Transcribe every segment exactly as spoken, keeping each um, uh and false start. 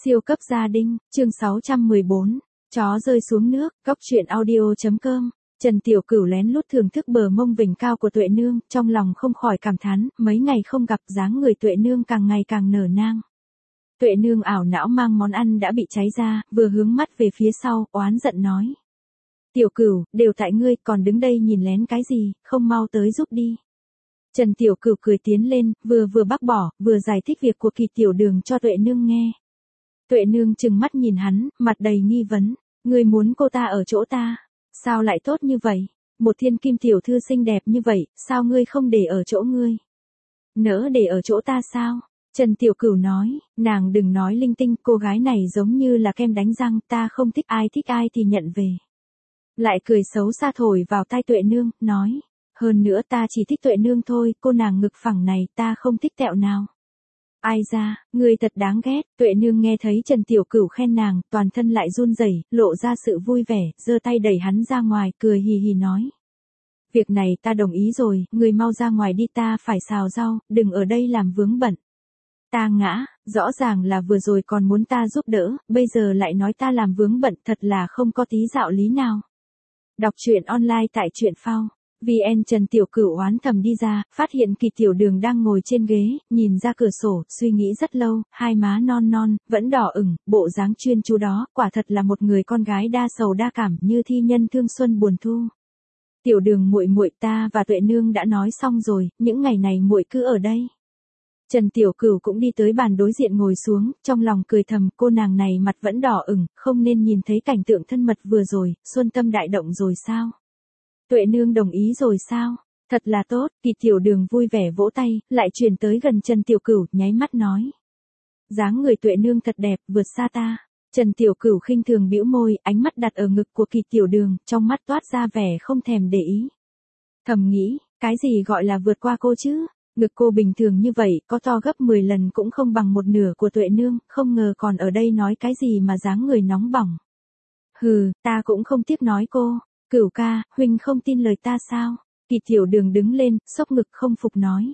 Siêu cấp gia đình, chương sáu trăm mười bốn, chó rơi xuống nước, góc truyện audio.com. Trần Tiểu Cửu lén lút thưởng thức bờ mông vểnh cao của Tuệ Nương, trong lòng không khỏi cảm thán, mấy ngày không gặp dáng người Tuệ Nương càng ngày càng nở nang. Tuệ Nương ảo não mang món ăn đã bị cháy ra, vừa hướng mắt về phía sau, oán giận nói. Tiểu Cửu, đều tại ngươi, còn đứng đây nhìn lén cái gì, không mau tới giúp đi. Trần Tiểu Cửu cười tiến lên, vừa vừa bác bỏ, vừa giải thích việc của Kỳ Tiểu Đường cho Tuệ Nương nghe. Tuệ Nương trừng mắt nhìn hắn, mặt đầy nghi vấn, ngươi muốn cô ta ở chỗ ta, sao lại tốt như vậy? Một thiên kim tiểu thư xinh đẹp như vậy, sao ngươi không để ở chỗ ngươi? Nỡ để ở chỗ ta sao? Trần Tiểu Cửu nói, nàng đừng nói linh tinh, cô gái này giống như là kem đánh răng, ta không thích ai thích ai thì nhận về. Lại cười xấu xa thổi vào tai Tuệ Nương, nói, hơn nữa ta chỉ thích Tuệ Nương thôi, cô nàng ngực phẳng này ta không thích tẹo nào. Ai ra, ngươi thật đáng ghét. Tuệ Nương nghe thấy Trần Tiểu Cửu khen nàng, toàn thân lại run rẩy, lộ ra sự vui vẻ, giơ tay đẩy hắn ra ngoài, cười hì hì nói. Việc này ta đồng ý rồi, ngươi mau ra ngoài đi, ta phải xào rau, đừng ở đây làm vướng bận. Ta ngã, rõ ràng là vừa rồi còn muốn ta giúp đỡ, bây giờ lại nói ta làm vướng bận, thật là không có tí đạo lý nào. Đọc truyện online tại truyện phao. vê en Trần Tiểu Cửu oán thầm đi ra, phát hiện Kỳ Tiểu Đường đang ngồi trên ghế, nhìn ra cửa sổ, suy nghĩ rất lâu, hai má non non, vẫn đỏ ửng, bộ dáng chuyên chú đó, quả thật là một người con gái đa sầu đa cảm, như thi nhân thương xuân buồn thu. Tiểu Đường muội muội, ta và Tuệ Nương đã nói xong rồi, những ngày này muội cứ ở đây. Trần Tiểu Cửu cũng đi tới bàn đối diện ngồi xuống, trong lòng cười thầm, cô nàng này mặt vẫn đỏ ửng, không nên nhìn thấy cảnh tượng thân mật vừa rồi, xuân tâm đại động rồi sao? Tuệ Nương đồng ý rồi sao? Thật là tốt. Kỳ Tiểu Đường vui vẻ vỗ tay, lại truyền tới gần Trần Tiểu Cửu, nháy mắt nói. Dáng người Tuệ Nương thật đẹp, vượt xa ta. Trần Tiểu Cửu khinh thường bĩu môi, ánh mắt đặt ở ngực của Kỳ Tiểu Đường, trong mắt toát ra vẻ không thèm để ý. Thầm nghĩ, cái gì gọi là vượt qua cô chứ? Ngực cô bình thường như vậy, có to gấp mười lần cũng không bằng một nửa của Tuệ Nương, không ngờ còn ở đây nói cái gì mà dáng người nóng bỏng. Hừ, ta cũng không tiếc nói cô. Cửu ca, huynh không tin lời ta sao? Kỳ Tiểu Đường đứng lên, xốc ngực không phục nói.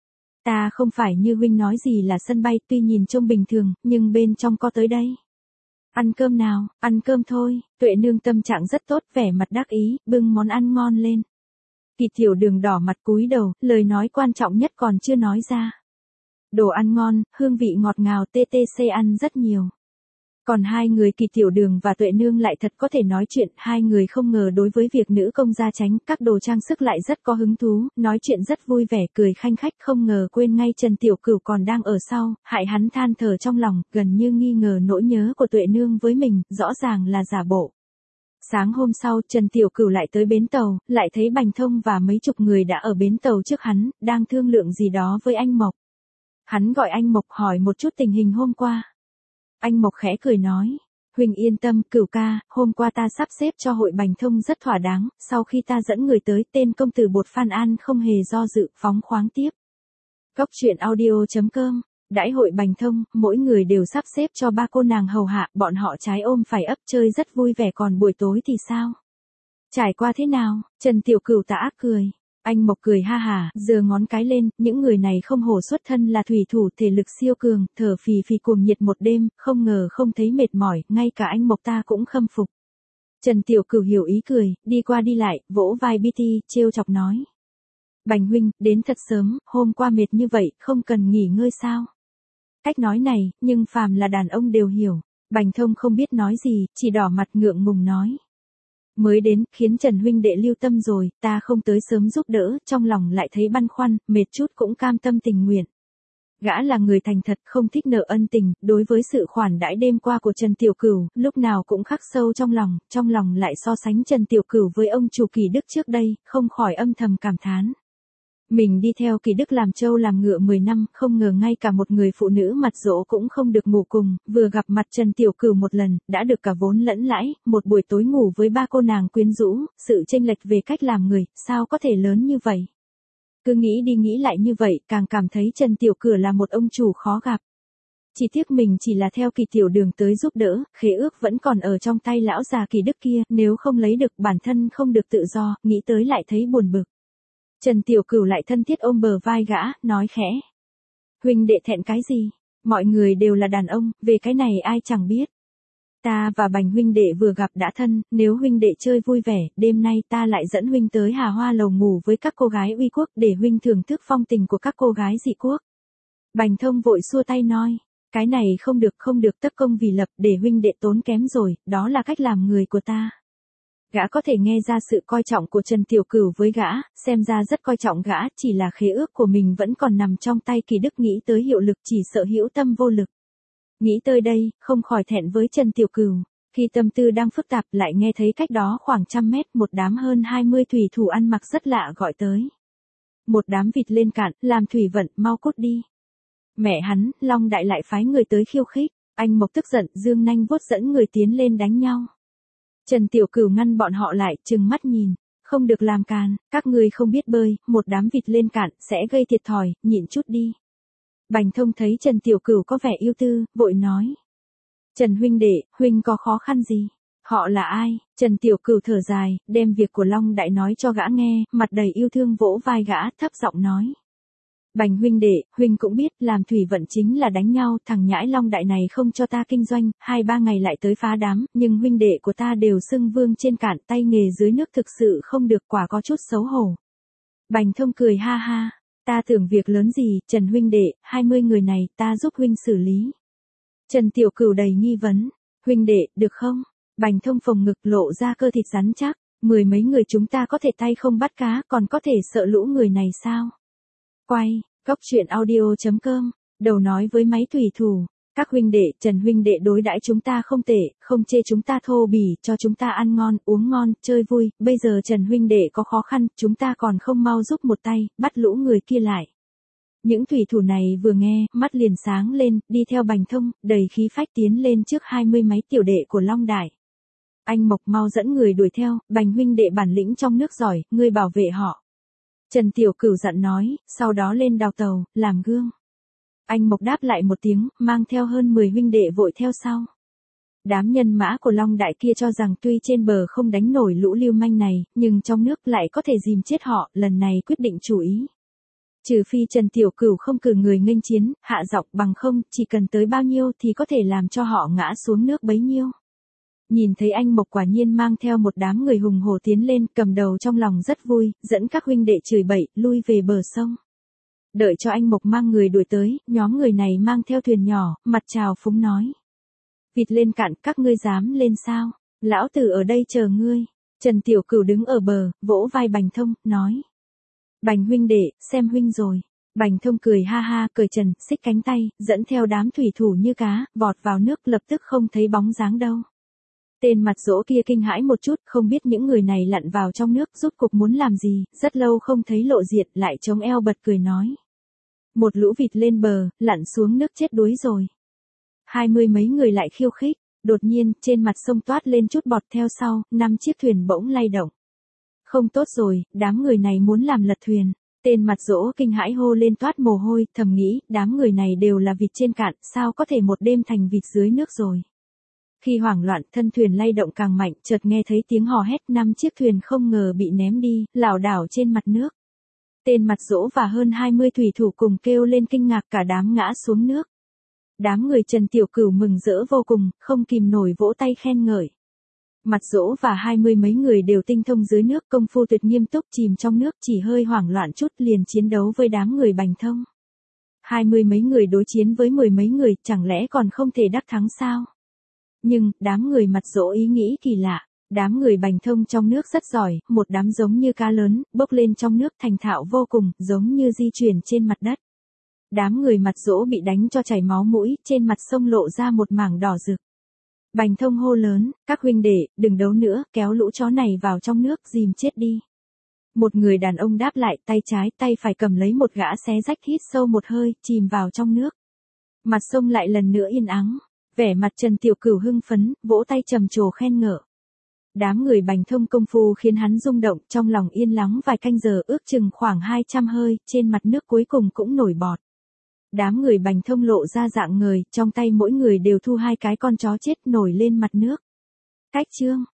Ta không phải như huynh nói gì là sân bay, tuy nhìn trông bình thường, nhưng bên trong có tới đây. Ăn cơm nào, ăn cơm thôi. Tuệ Nương tâm trạng rất tốt, vẻ mặt đắc ý, bưng món ăn ngon lên. Kỳ Tiểu Đường đỏ mặt cúi đầu, lời nói quan trọng nhất còn chưa nói ra. Đồ ăn ngon, hương vị ngọt ngào, tê tê xê ăn rất nhiều. Còn hai người Kỳ Tiểu Đường và Tuệ Nương lại thật có thể nói chuyện, hai người không ngờ đối với việc nữ công gia tránh, các đồ trang sức lại rất có hứng thú, nói chuyện rất vui vẻ, cười khanh khách, không ngờ quên ngay Trần Tiểu Cửu còn đang ở sau, hại hắn than thở trong lòng, gần như nghi ngờ nỗi nhớ của Tuệ Nương với mình, rõ ràng là giả bộ. Sáng hôm sau, Trần Tiểu Cửu lại tới bến tàu, lại thấy Bành Thông và mấy chục người đã ở bến tàu trước hắn, đang thương lượng gì đó với anh Mộc. Hắn gọi anh Mộc hỏi một chút tình hình hôm qua. Anh Mộc khẽ cười nói, huynh yên tâm, Cửu ca, hôm qua ta sắp xếp cho hội Bành Thông rất thỏa đáng, sau khi ta dẫn người tới, tên công tử Bột Phan An không hề do dự, phóng khoáng tiếp. Góc truyện audio.com, đãi hội Bành Thông, mỗi người đều sắp xếp cho ba cô nàng hầu hạ, bọn họ trái ôm phải ấp chơi rất vui vẻ, còn buổi tối thì sao? Trải qua thế nào? Trần Tiểu Cửu tà ác cười. Anh Mộc cười ha hả, giơ ngón cái lên, những người này không hổ xuất thân là thủy thủ, thể lực siêu cường, thở phì phì cuồng nhiệt một đêm, không ngờ không thấy mệt mỏi, ngay cả anh Mộc ta cũng khâm phục. Trần Tiểu Cửu hiểu ý cười, đi qua đi lại, vỗ vai bê tê, trêu chọc nói. Bành huynh, đến thật sớm, hôm qua mệt như vậy, không cần nghỉ ngơi sao? Cách nói này, nhưng phàm là đàn ông đều hiểu. Bành Thông không biết nói gì, chỉ đỏ mặt ngượng ngùng nói. Mới đến, khiến Trần huynh đệ lưu tâm rồi, ta không tới sớm giúp đỡ, trong lòng lại thấy băn khoăn, mệt chút cũng cam tâm tình nguyện. Gã là người thành thật, không thích nợ ân tình, đối với sự khoản đãi đêm qua của Trần Tiểu Cửu, lúc nào cũng khắc sâu trong lòng, trong lòng lại so sánh Trần Tiểu Cửu với ông chủ Kỳ Đức trước đây, không khỏi âm thầm cảm thán. Mình đi theo Kỳ Đức làm trâu làm ngựa mười năm, không ngờ ngay cả một người phụ nữ mặt dỗ cũng không được ngủ cùng, vừa gặp mặt Trần Tiểu Cửu một lần, đã được cả vốn lẫn lãi, một buổi tối ngủ với ba cô nàng quyến rũ, sự chênh lệch về cách làm người, sao có thể lớn như vậy? Cứ nghĩ đi nghĩ lại như vậy, càng cảm thấy Trần Tiểu Cửu là một ông chủ khó gặp. Chỉ tiếc mình chỉ là theo Kỳ Tiểu Đường tới giúp đỡ, khế ước vẫn còn ở trong tay lão già Kỳ Đức kia, nếu không lấy được bản thân không được tự do, nghĩ tới lại thấy buồn bực. Trần Tiểu Cửu lại thân thiết ôm bờ vai gã, nói khẽ. Huynh đệ thẹn cái gì? Mọi người đều là đàn ông, về cái này ai chẳng biết. Ta và Bành huynh đệ vừa gặp đã thân, nếu huynh đệ chơi vui vẻ, đêm nay ta lại dẫn huynh tới Hà Hoa lầu ngủ với các cô gái uy quốc để huynh thưởng thức phong tình của các cô gái dị quốc. Bành Thông vội xua tay nói, cái này không được không được, tất công vì lập, để huynh đệ tốn kém rồi, đó là cách làm người của ta. Gã có thể nghe ra sự coi trọng của Trần Tiểu Cửu với gã, xem ra rất coi trọng gã, chỉ là khế ước của mình vẫn còn nằm trong tay Kỳ Đức, nghĩ tới hiệu lực chỉ sợ hữu tâm vô lực. Nghĩ tới đây, không khỏi thẹn với Trần Tiểu Cửu. Khi tâm tư đang phức tạp lại nghe thấy cách đó khoảng trăm mét một đám hơn hai mươi thủy thủ ăn mặc rất lạ gọi tới. Một đám vịt lên cạn, làm thủy vận, mau cút đi. Mẹ hắn, Long Đại lại phái người tới khiêu khích, anh Mộc tức giận, dương nanh vuốt dẫn người tiến lên đánh nhau. Trần Tiểu Cửu ngăn bọn họ lại, trừng mắt nhìn, không được làm càn, các ngươi không biết bơi, một đám vịt lên cạn, sẽ gây thiệt thòi, nhịn chút đi. Bành Thông thấy Trần Tiểu Cửu có vẻ ưu tư, vội nói. Trần huynh đệ, huynh có khó khăn gì? Họ là ai? Trần Tiểu Cửu thở dài, đem việc của Long Đại nói cho gã nghe, mặt đầy yêu thương vỗ vai gã, thấp giọng nói. Bành huynh đệ, huynh cũng biết, làm thủy vận chính là đánh nhau, thằng nhãi Long Đại này không cho ta kinh doanh, hai ba ngày lại tới phá đám, nhưng huynh đệ của ta đều xưng vương trên cạn, tay nghề dưới nước thực sự không được, quả có chút xấu hổ. Bành Thông cười ha ha, ta tưởng việc lớn gì, Trần huynh đệ, hai mươi người này, ta giúp huynh xử lý. Trần Tiểu Cửu đầy nghi vấn, huynh đệ, được không? Bành Thông phồng ngực lộ ra cơ thịt rắn chắc, mười mấy người chúng ta có thể tay không bắt cá, còn có thể sợ lũ người này sao? Quay, Cốc Truyện Audio chấm com, đầu nói với máy thủy thủ, các huynh đệ, Trần huynh đệ đối đãi chúng ta không tệ, không chê chúng ta thô bỉ, cho chúng ta ăn ngon, uống ngon, chơi vui, bây giờ Trần huynh đệ có khó khăn, chúng ta còn không mau giúp một tay, bắt lũ người kia lại. Những thủy thủ này vừa nghe, mắt liền sáng lên, đi theo Bành Thông, đầy khí phách tiến lên trước hai mươi mấy tiểu đệ của Long Đại. Anh Mộc mau dẫn người đuổi theo, Bành huynh đệ bản lĩnh trong nước giỏi, ngươi bảo vệ họ. Trần Tiểu Cửu dặn nói, sau đó lên đào tàu, làm gương. Anh Mộc đáp lại một tiếng, mang theo hơn mười huynh đệ vội theo sau. Đám nhân mã của Long Đại kia cho rằng tuy trên bờ không đánh nổi lũ lưu manh này, nhưng trong nước lại có thể dìm chết họ, lần này quyết định chủ ý. Trừ phi Trần Tiểu Cửu không cử người nghênh chiến, hạ giọng, bằng không, chỉ cần tới bao nhiêu thì có thể làm cho họ ngã xuống nước bấy nhiêu. Nhìn thấy anh Mộc quả nhiên mang theo một đám người hùng hổ tiến lên, cầm đầu trong lòng rất vui, dẫn các huynh đệ chửi bậy, lui về bờ sông. Đợi cho anh Mộc mang người đuổi tới, nhóm người này mang theo thuyền nhỏ, mặt trào phúng nói. Vịt lên cạn, các ngươi dám lên sao? Lão tử ở đây chờ ngươi. Trần Tiểu Cửu đứng ở bờ, vỗ vai Bành Thông, nói. Bành huynh đệ, xem huynh rồi. Bành Thông cười ha ha, cởi trần, xích cánh tay, dẫn theo đám thủy thủ như cá, vọt vào nước, lập tức không thấy bóng dáng đâu. Tên mặt dỗ kia kinh hãi một chút, không biết những người này lặn vào trong nước, rút cục muốn làm gì, rất lâu không thấy lộ diện, lại chống eo bật cười nói. Một lũ vịt lên bờ, lặn xuống nước chết đuối rồi. Hai mươi mấy người lại khiêu khích, đột nhiên, trên mặt sông toát lên chút bọt theo sau, năm chiếc thuyền bỗng lay động. Không tốt rồi, đám người này muốn làm lật thuyền. Tên mặt dỗ kinh hãi hô lên toát mồ hôi, thầm nghĩ, đám người này đều là vịt trên cạn, sao có thể một đêm thành vịt dưới nước rồi. Khi hoảng loạn, thân thuyền lay động càng mạnh, chợt nghe thấy tiếng hò hét, năm chiếc thuyền không ngờ bị ném đi, lảo đảo trên mặt nước. Tên mặt dỗ và hơn hai mươi thủy thủ cùng kêu lên kinh ngạc, cả đám ngã xuống nước. Đám người Trần Tiểu Cửu mừng rỡ vô cùng, không kìm nổi vỗ tay khen ngợi. Mặt dỗ và hai mươi mấy người đều tinh thông dưới nước, công phu tuyệt nghiêm túc, chìm trong nước, chỉ hơi hoảng loạn chút liền chiến đấu với đám người Bành Thông. Hai mươi mấy người đối chiến với mười mấy người, chẳng lẽ còn không thể đắc thắng sao? Nhưng, đám người mặt dỗ ý nghĩ kỳ lạ, đám người Bành Thông trong nước rất giỏi, một đám giống như cá lớn, bốc lên trong nước thành thạo vô cùng, giống như di chuyển trên mặt đất. Đám người mặt dỗ bị đánh cho chảy máu mũi, trên mặt sông lộ ra một mảng đỏ rực. Bành Thông hô lớn, các huynh đệ, đừng đấu nữa, kéo lũ chó này vào trong nước, dìm chết đi. Một người đàn ông đáp lại, tay trái, tay phải cầm lấy một gã xé rách, hít sâu một hơi, chìm vào trong nước. Mặt sông lại lần nữa yên ắng, vẻ mặt Trần Tiểu Cửu hưng phấn, vỗ tay trầm trồ khen ngợi. Đám người Bành Thông công phu khiến hắn rung động, trong lòng yên lắng vài canh giờ, ước chừng khoảng hai trăm hơi, trên mặt nước cuối cùng cũng nổi bọt. Đám người Bành Thông lộ ra dạng người, trong tay mỗi người đều thu hai cái con chó chết nổi lên mặt nước. Cách chương